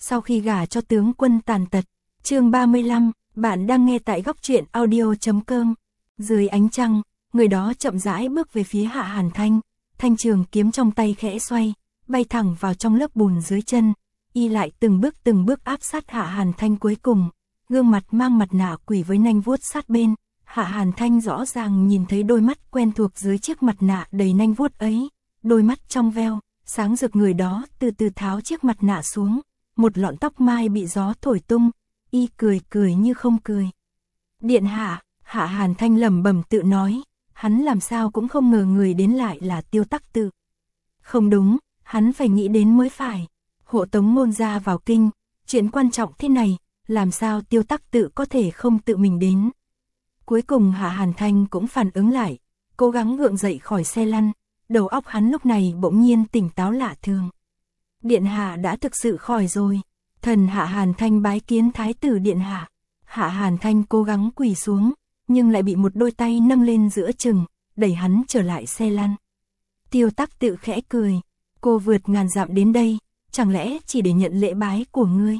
sau khi gả cho tướng quân tàn tật. Chương 35, bạn đang nghe tại góc truyện audio.com. Dưới ánh trăng, người đó chậm rãi bước về phía Hạ Hàn Thanh, thanh trường kiếm trong tay khẽ xoay, bay thẳng vào trong lớp bùn dưới chân. Y lại từng bước áp sát Hạ Hàn Thanh, cuối cùng, gương mặt mang mặt nạ quỷ với nanh vuốt sát bên. Hạ Hàn Thanh rõ ràng nhìn thấy đôi mắt quen thuộc dưới chiếc mặt nạ đầy nanh vuốt ấy, đôi mắt trong veo, sáng rực. Người đó từ từ tháo chiếc mặt nạ xuống, một lọn tóc mai bị gió thổi tung, y cười như không cười. Điện hạ, Hạ Hàn Thanh lẩm bẩm tự nói, hắn làm sao cũng không ngờ người đến lại là Tiêu Tắc Tự. Không đúng, hắn phải nghĩ đến mới phải. Hộ tống Ngôn gia vào kinh, chuyện quan trọng thế này, làm sao Tiêu Tắc Tự có thể không tự mình đến. Cuối cùng Hạ Hàn Thanh cũng phản ứng lại, cố gắng gượng dậy khỏi xe lăn, đầu óc hắn lúc này bỗng nhiên tỉnh táo lạ thường. Điện hạ đã thực sự khỏi rồi. Thần Hạ Hàn Thanh bái kiến Thái tử điện hạ. Hạ Hàn Thanh cố gắng quỳ xuống, nhưng lại bị một đôi tay nâng lên giữa chừng, đẩy hắn trở lại xe lăn. Tiêu Tắc Tự khẽ cười, cô vượt ngàn dặm đến đây, chẳng lẽ chỉ để nhận lễ bái của ngươi?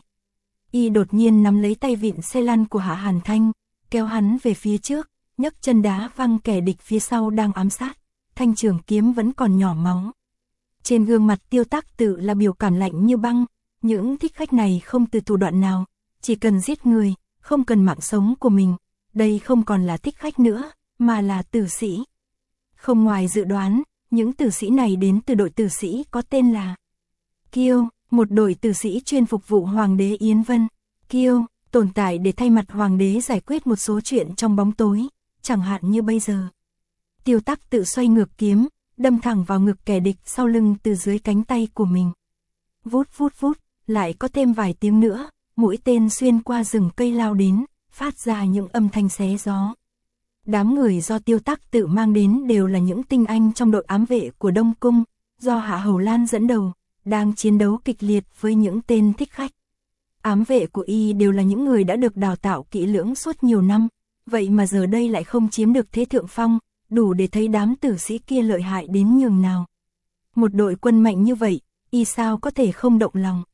Y đột nhiên nắm lấy tay vịn xe lăn của Hạ Hàn Thanh, kéo hắn về phía trước, nhấc chân đá văng kẻ địch phía sau đang ám sát. Thanh trường kiếm vẫn còn nhỏ máu. Trên gương mặt Tiêu Tắc Tự là biểu cảm lạnh như băng. Những thích khách này không từ thủ đoạn nào, chỉ cần giết người, không cần mạng sống của mình. Đây không còn là thích khách nữa, mà là tử sĩ. Không ngoài dự đoán, những tử sĩ này đến từ đội tử sĩ có tên là Kiêu, một đội tử sĩ chuyên phục vụ Hoàng đế Yến Vân. Kiêu tồn tại để thay mặt Hoàng đế giải quyết một số chuyện trong bóng tối, chẳng hạn như bây giờ. Tiêu Tắc Tự xoay ngược kiếm, đâm thẳng vào ngực kẻ địch sau lưng từ dưới cánh tay của mình. Vút vút vút, lại có thêm vài tiếng nữa, mũi tên xuyên qua rừng cây lao đến, phát ra những âm thanh xé gió. Đám người do Tiêu Tắc Tự mang đến đều là những tinh anh trong đội ám vệ của Đông Cung, do Hạ Hầu Lan dẫn đầu, đang chiến đấu kịch liệt với những tên thích khách. Ám vệ của y đều là những người đã được đào tạo kỹ lưỡng suốt nhiều năm, vậy mà giờ đây lại không chiếm được thế thượng phong, đủ để thấy đám tử sĩ kia lợi hại đến nhường nào. Một đội quân mạnh như vậy, y sao có thể không động lòng?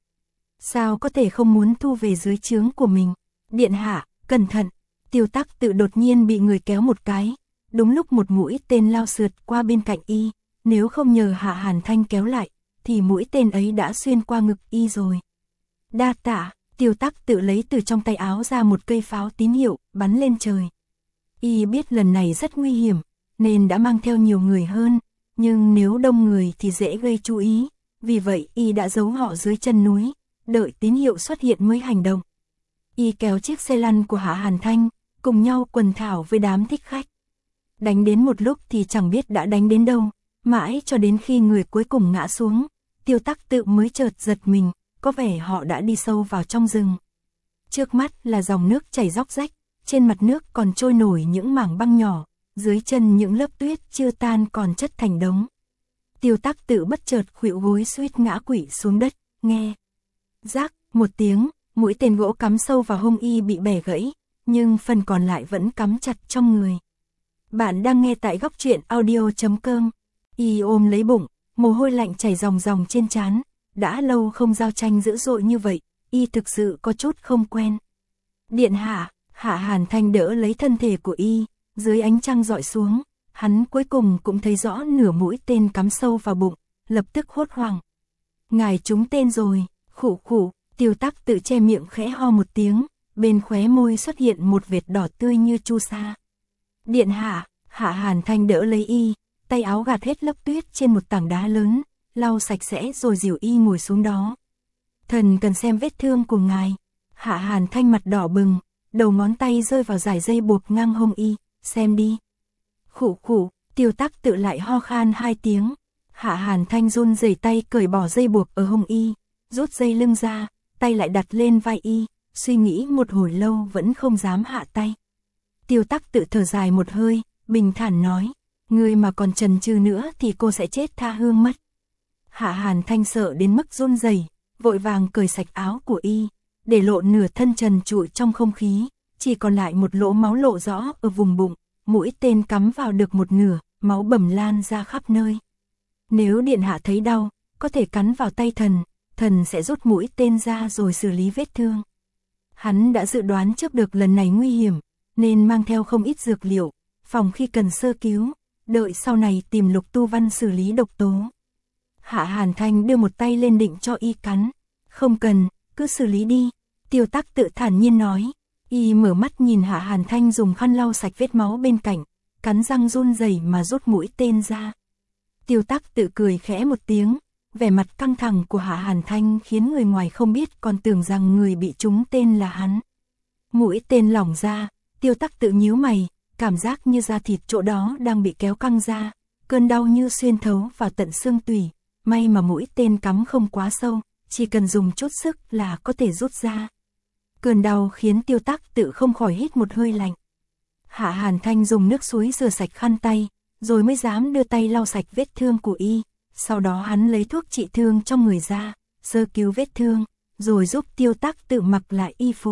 Sao có thể không muốn thu về dưới trướng của mình? Điện hạ, cẩn thận! Tiêu Tắc Tự đột nhiên bị người kéo một cái, đúng lúc một mũi tên lao sượt qua bên cạnh y, nếu không nhờ Hạ Hàn Thanh kéo lại, thì mũi tên ấy đã xuyên qua ngực y rồi. Đa tạ! Tiêu Tắc Tự lấy từ trong tay áo ra một cây pháo tín hiệu, bắn lên trời. Y biết lần này rất nguy hiểm, nên đã mang theo nhiều người hơn, nhưng nếu đông người thì dễ gây chú ý, vì vậy y đã giấu họ dưới chân núi, đợi tín hiệu xuất hiện mới hành động. Y kéo chiếc xe lăn của Hạ Hàn Thanh, cùng nhau quần thảo với đám thích khách. Đánh đến một lúc thì chẳng biết đã đánh đến đâu, mãi cho đến khi người cuối cùng ngã xuống, Tiêu Tắc Tự mới chợt giật mình, có vẻ họ đã đi sâu vào trong rừng. Trước mắt là dòng nước chảy róc rách, trên mặt nước còn trôi nổi những mảng băng nhỏ, dưới chân những lớp tuyết chưa tan còn chất thành đống. Tiêu Tắc Tự bất chợt khuỵu gối suýt ngã quỵ xuống đất, nghe rác một tiếng, mũi tên gỗ cắm sâu vào hông y bị bẻ gãy, nhưng phần còn lại vẫn cắm chặt trong người. Bạn đang nghe tại góc truyện audio.com. Y ôm lấy bụng, mồ hôi lạnh chảy ròng ròng trên trán, đã lâu không giao tranh dữ dội như vậy, y thực sự có chút không quen. Điện hạ, Hạ Hàn Thanh đỡ lấy thân thể của y, dưới ánh trăng rọi xuống, hắn cuối cùng cũng thấy rõ nửa mũi tên cắm sâu vào bụng, lập tức hốt hoảng. Ngài trúng tên rồi, khụ khụ. Tiêu Tắc Tự che miệng khẽ ho một tiếng, bên khóe môi xuất hiện một vệt đỏ tươi như chu sa. Điện hạ, Hạ Hàn Thanh đỡ lấy y, tay áo gạt hết lớp tuyết trên một tảng đá lớn, lau sạch sẽ rồi dìu y ngồi xuống đó. Thần cần xem vết thương của ngài. Hạ Hàn Thanh mặt đỏ bừng, đầu ngón tay rơi vào dải dây buộc ngang hông y, xem đi. Khụ khụ, Tiêu Tắc Tự lại ho khan hai tiếng. Hạ Hàn Thanh run rẩy tay cởi bỏ dây buộc ở hông y, rút dây lưng ra, tay lại đặt lên vai y, suy nghĩ một hồi lâu vẫn không dám hạ tay. Tiêu Tắc Tự thở dài một hơi, bình thản nói, ngươi mà còn chần chừ nữa thì cô sẽ chết tha hương mất. Hạ Hàn Thanh sợ đến mức run rẩy, vội vàng cởi sạch áo của y, để lộ nửa thân trần trụi trong không khí, chỉ còn lại một lỗ máu lộ rõ ở vùng bụng, mũi tên cắm vào được một nửa, máu bầm lan ra khắp nơi. Nếu điện hạ thấy đau, có thể cắn vào tay thần, thần sẽ rút mũi tên ra rồi xử lý vết thương. Hắn đã dự đoán trước được lần này nguy hiểm, nên mang theo không ít dược liệu, phòng khi cần sơ cứu, đợi sau này tìm Lục Tu Văn xử lý độc tố. Hạ Hàn Thanh đưa một tay lên định cho y cắn. Không cần, cứ xử lý đi, Tiêu Tắc Tự thản nhiên nói. Y mở mắt nhìn Hạ Hàn Thanh dùng khăn lau sạch vết máu bên cạnh, cắn răng run rẩy mà rút mũi tên ra. Tiêu Tắc Tự cười khẽ một tiếng, vẻ mặt căng thẳng của Hạ Hàn Thanh khiến người ngoài không biết còn tưởng rằng người bị trúng tên là hắn. Mũi tên lỏng ra, Tiêu Tắc Tự nhíu mày, cảm giác như da thịt chỗ đó đang bị kéo căng ra, cơn đau như xuyên thấu vào tận xương tủy, may mà mũi tên cắm không quá sâu, chỉ cần dùng chút sức là có thể rút ra. Cơn đau khiến Tiêu Tắc Tự không khỏi hít một hơi lạnh. Hạ Hàn Thanh dùng nước suối rửa sạch khăn tay, rồi mới dám đưa tay lau sạch vết thương của y. Sau đó hắn lấy thuốc trị thương trong người ra, sơ cứu vết thương, rồi giúp Tiêu Tắc Tự mặc lại y phục.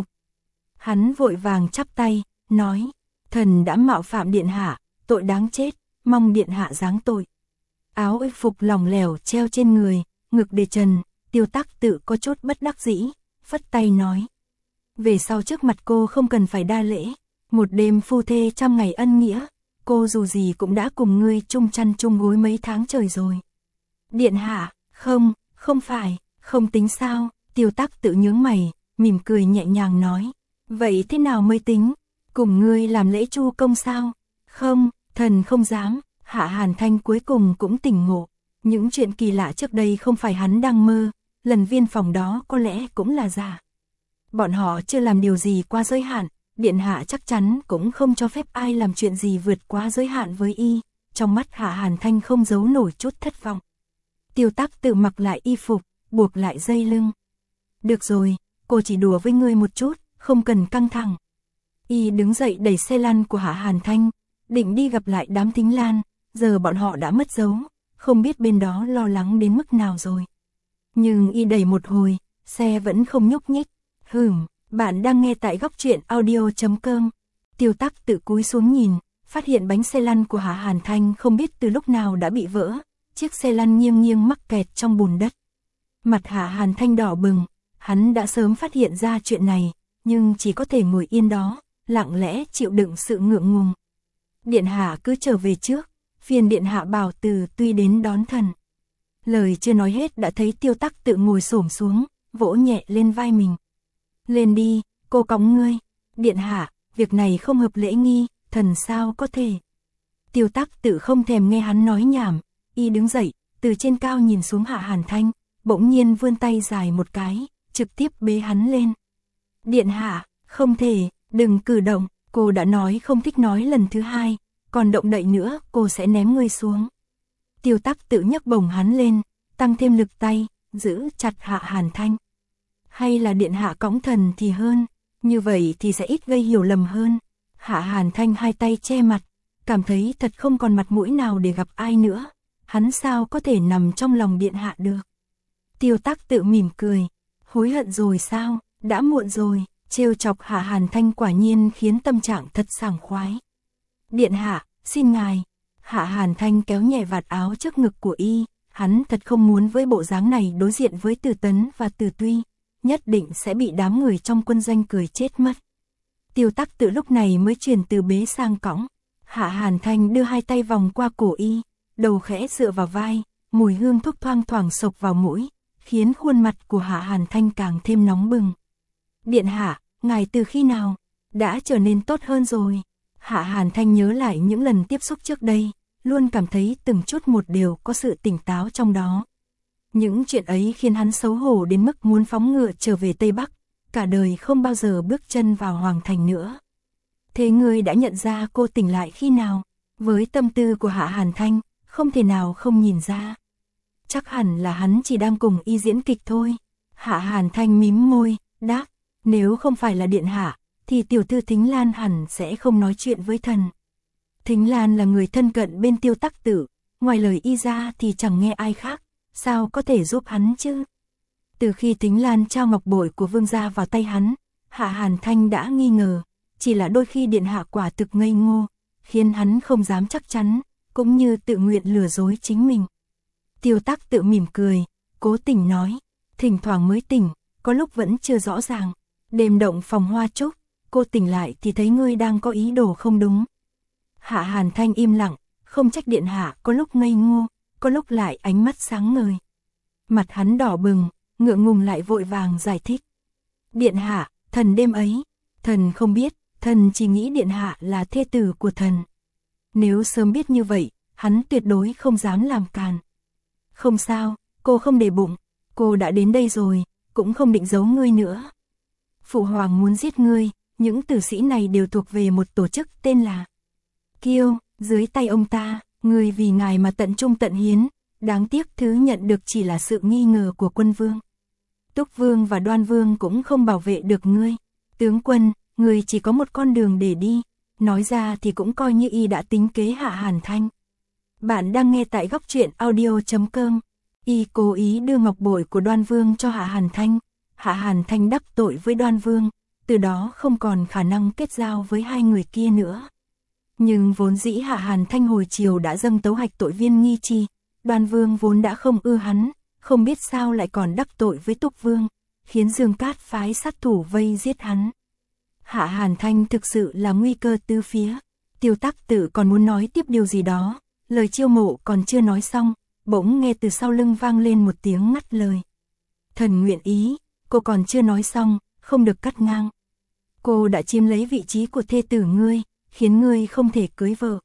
Hắn vội vàng chắp tay, nói, thần đã mạo phạm điện hạ, tội đáng chết, mong điện hạ giáng tội. Áo y phục lỏng lẻo treo trên người, ngực để trần, Tiêu Tắc Tự có chút bất đắc dĩ, phất tay nói. Về sau trước mặt cô không cần phải đa lễ, một đêm phu thê trăm ngày ân nghĩa, cô dù gì cũng đã cùng ngươi chung chăn chung gối mấy tháng trời rồi. Điện hạ, không phải, không tính sao, Tiêu Tắc Tự nhướng mày, mỉm cười nhẹ nhàng nói. Vậy thế nào mới tính, cùng ngươi làm lễ chu công sao? Không, thần không dám. Hạ Hàn Thanh cuối cùng cũng tỉnh ngộ. Những chuyện kỳ lạ trước đây không phải hắn đang mơ, lần viên phòng đó có lẽ cũng là giả. Bọn họ chưa làm điều gì qua giới hạn, điện hạ chắc chắn cũng không cho phép ai làm chuyện gì vượt quá giới hạn với y. Trong mắt Hạ Hàn Thanh không giấu nổi chút thất vọng. Tiêu Tắc Tự mặc lại y phục, buộc lại dây lưng. Được rồi, cô chỉ đùa với ngươi một chút, không cần căng thẳng. Y đứng dậy đẩy xe lăn của Hạ Hàn Thanh, định đi gặp lại đám Thính Lan, giờ bọn họ đã mất dấu, không biết bên đó lo lắng đến mức nào rồi. Nhưng y đẩy một hồi, xe vẫn không nhúc nhích. Bạn đang nghe tại góc truyện audio.com. Tiêu Tắc Tự cúi xuống nhìn, phát hiện bánh xe lăn của Hạ Hàn Thanh không biết từ lúc nào đã bị vỡ, chiếc xe lăn nghiêng nghiêng mắc kẹt trong bùn đất. Mặt Hạ Hàn Thanh đỏ bừng, hắn đã sớm phát hiện ra chuyện này, nhưng chỉ có thể ngồi yên đó, lặng lẽ chịu đựng sự ngượng ngùng. Điện hạ cứ trở về trước, phiền điện hạ bảo Từ Tuy đến đón thần. Lời chưa nói hết đã thấy Tiêu Tắc Tự ngồi xổm xuống, vỗ nhẹ lên vai mình. Lên đi, cô cõng ngươi. Điện hạ, việc này không hợp lễ nghi, thần sao có thể. Tiêu Tắc Tự không thèm nghe hắn nói nhảm, y đứng dậy, từ trên cao nhìn xuống Hạ Hàn Thanh, bỗng nhiên vươn tay dài một cái, trực tiếp bế hắn lên. Điện hạ, không thể, đừng cử động, cô đã nói không thích nói lần thứ hai, còn động đậy nữa cô sẽ ném ngươi xuống. Tiêu Tắc Tự nhấc bổng hắn lên, tăng thêm lực tay, giữ chặt Hạ Hàn Thanh. Hay là điện hạ cõng thần thì hơn, như vậy thì sẽ ít gây hiểu lầm hơn. Hạ Hàn Thanh hai tay che mặt, cảm thấy thật không còn mặt mũi nào để gặp ai nữa. Hắn sao có thể nằm trong lòng điện hạ được. Tiêu Tắc Tự mỉm cười, hối hận rồi sao, đã muộn rồi. Trêu chọc Hạ Hàn Thanh quả nhiên khiến tâm trạng thật sảng khoái. Điện hạ, xin ngài. Hạ Hàn Thanh kéo nhẹ vạt áo trước ngực của y, hắn thật không muốn với bộ dáng này đối diện với Từ Tấn và Từ Tuy, nhất định sẽ bị đám người trong quân doanh cười chết mất. Tiêu Tắc Tự lúc này mới chuyển từ bế sang cõng. Hạ Hàn Thanh đưa hai tay vòng qua cổ y, đầu khẽ dựa vào vai, mùi hương thuốc thoang thoảng xộc vào mũi, khiến khuôn mặt của Hạ Hàn Thanh càng thêm nóng bừng. Điện hạ, ngài từ khi nào đã trở nên tốt hơn rồi? Hạ Hàn Thanh nhớ lại những lần tiếp xúc trước đây, luôn cảm thấy từng chút một đều có sự tỉnh táo trong đó. Những chuyện ấy khiến hắn xấu hổ đến mức muốn phóng ngựa trở về Tây Bắc, cả đời không bao giờ bước chân vào Hoàng Thành nữa. Thế ngươi đã nhận ra cô tỉnh lại khi nào? Với tâm tư của Hạ Hàn Thanh, không thể nào không nhìn ra. Chắc hẳn là hắn chỉ đang cùng y diễn kịch thôi. Hạ Hàn Thanh mím môi, đáp, nếu không phải là điện hạ, thì tiểu thư Thính Lan hẳn sẽ không nói chuyện với thần. Thính Lan là người thân cận bên Tiêu Tắc Tự, ngoài lời y ra thì chẳng nghe ai khác, sao có thể giúp hắn chứ? Từ khi Thính Lan trao ngọc bội của vương gia vào tay hắn, Hạ Hàn Thanh đã nghi ngờ, chỉ là đôi khi điện hạ quả thực ngây ngô, khiến hắn không dám chắc chắn, cũng như tự nguyện lừa dối chính mình. Tiêu Tắc Tự mỉm cười, cố tình nói, thỉnh thoảng mới tỉnh, có lúc vẫn chưa rõ ràng. Đêm động phòng hoa trúc, cô tỉnh lại thì thấy ngươi đang có ý đồ không đúng. Hạ Hàn Thanh im lặng, không trách điện hạ có lúc ngây ngô, có lúc lại ánh mắt sáng ngời. Mặt hắn đỏ bừng, ngượng ngùng lại vội vàng giải thích. Điện hạ, thần đêm ấy, thần không biết, thần chỉ nghĩ điện hạ là thê tử của thần. Nếu sớm biết như vậy, hắn tuyệt đối không dám làm càn. Không sao, cô không để bụng, cô đã đến đây rồi, cũng không định giấu ngươi nữa. Phụ hoàng muốn giết ngươi, những tử sĩ này đều thuộc về một tổ chức tên là Kiêu, dưới tay ông ta, ngươi vì ngài mà tận trung tận hiến, đáng tiếc thứ nhận được chỉ là sự nghi ngờ của quân vương. Túc vương và Đoan vương cũng không bảo vệ được ngươi. Tướng quân, ngươi chỉ có một con đường để đi, nói ra thì cũng coi như y đã tính kế Hạ Hàn Thanh. Bạn đang nghe tại góc truyện audio.com. Y cố ý đưa ngọc bội của Đoan vương cho Hạ Hàn Thanh. Hạ Hàn Thanh đắc tội với Đoan vương, từ đó không còn khả năng kết giao với hai người kia nữa. Nhưng vốn dĩ Hạ Hàn Thanh hồi chiều đã dâng tấu hạch tội viên nghi chi, Đoan vương vốn đã không ưa hắn, không biết sao lại còn đắc tội với Túc vương, khiến Dương Cát phái sát thủ vây giết hắn. Hạ Hàn Thanh thực sự là nguy cơ tứ phía. Tiêu Tắc Tử còn muốn nói tiếp điều gì đó, lời chiêu mộ còn chưa nói xong, bỗng nghe từ sau lưng vang lên một tiếng ngắt lời. Thần nguyện ý, cô còn chưa nói xong, không được cắt ngang. Cô đã chiếm lấy vị trí của thê tử ngươi, khiến ngươi không thể cưới vợ.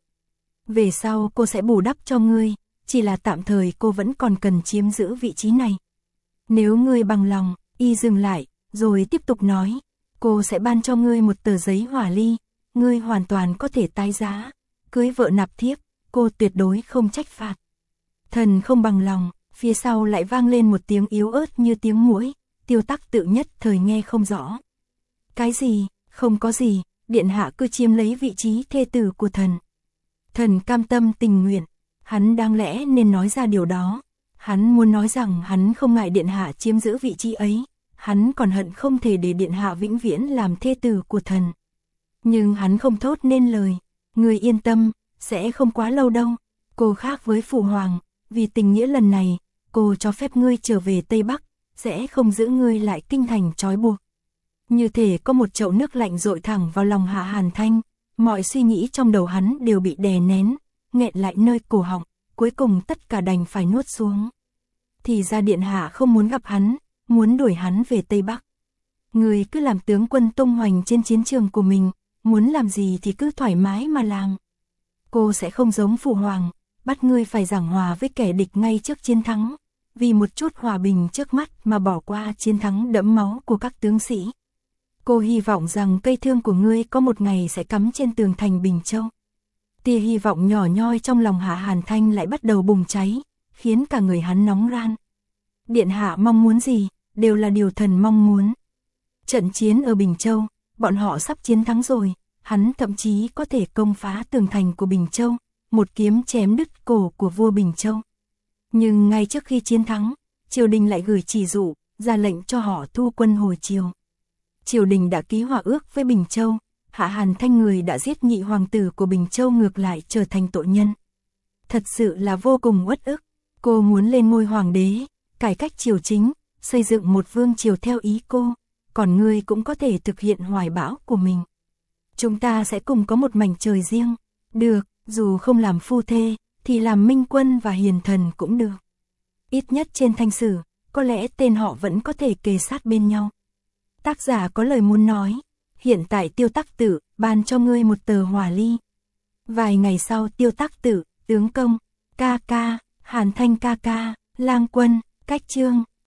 Về sau cô sẽ bù đắp cho ngươi, chỉ là tạm thời cô vẫn còn cần chiếm giữ vị trí này. Nếu ngươi bằng lòng, y dừng lại, rồi tiếp tục nói, cô sẽ ban cho ngươi một tờ giấy hỏa ly, ngươi hoàn toàn có thể tái giá, cưới vợ nạp thiếp, cô tuyệt đối không trách phạt. Thần không bằng lòng, phía sau lại vang lên một tiếng yếu ớt như tiếng muỗi, Tiêu Tắc Tự nhất thời nghe không rõ. Cái gì, không có gì, điện hạ cứ chiếm lấy vị trí thê tử của thần. Thần cam tâm tình nguyện, hắn đáng lẽ nên nói ra điều đó. Hắn muốn nói rằng hắn không ngại điện hạ chiếm giữ vị trí ấy, hắn còn hận không thể để điện hạ vĩnh viễn làm thê tử của thần. Nhưng hắn không thốt nên lời, người yên tâm, sẽ không quá lâu đâu. Cô khác với phụ hoàng, vì tình nghĩa lần này, cô cho phép ngươi trở về Tây Bắc, sẽ không giữ ngươi lại kinh thành trói buộc. Như thể có một chậu nước lạnh dội thẳng vào lòng Hạ Hàn Thanh, mọi suy nghĩ trong đầu hắn đều bị đè nén, nghẹn lại nơi cổ họng, cuối cùng tất cả đành phải nuốt xuống. Thì ra điện hạ không muốn gặp hắn, muốn đuổi hắn về Tây Bắc. Người cứ làm tướng quân tung hoành trên chiến trường của mình, muốn làm gì thì cứ thoải mái mà làm. Cô sẽ không giống phụ hoàng, bắt ngươi phải giảng hòa với kẻ địch ngay trước chiến thắng, vì một chút hòa bình trước mắt mà bỏ qua chiến thắng đẫm máu của các tướng sĩ. Cô hy vọng rằng cây thương của ngươi có một ngày sẽ cắm trên tường thành Bình Châu. Tia hy vọng nhỏ nhoi trong lòng Hạ Hàn Thanh lại bắt đầu bùng cháy, khiến cả người hắn nóng ran. Điện hạ mong muốn gì, đều là điều thần mong muốn. Trận chiến ở Bình Châu, bọn họ sắp chiến thắng rồi, hắn thậm chí có thể công phá tường thành của Bình Châu, một kiếm chém đứt cổ của vua Bình Châu. Nhưng ngay trước khi chiến thắng, triều đình lại gửi chỉ dụ, ra lệnh cho họ thu quân hồi triều. Triều đình đã ký hòa ước với Bình Châu, Hạ Hàn Thanh người đã giết nhị hoàng tử của Bình Châu ngược lại trở thành tội nhân. Thật sự là vô cùng uất ức, cô muốn lên ngôi hoàng đế, cải cách triều chính, xây dựng một vương triều theo ý cô, còn ngươi cũng có thể thực hiện hoài bão của mình. Chúng ta sẽ cùng có một mảnh trời riêng, được, dù không làm phu thê, thì làm minh quân và hiền thần cũng được. Ít nhất trên thanh sử, có lẽ tên họ vẫn có thể kề sát bên nhau. Tác giả có lời muốn nói, hiện tại Tiêu Tắc Tử ban cho ngươi một tờ hỏa ly. Vài ngày sau Tiêu Tắc Tử, tướng công, ca ca, Hàn Thanh ca ca, lang quân, cách chương.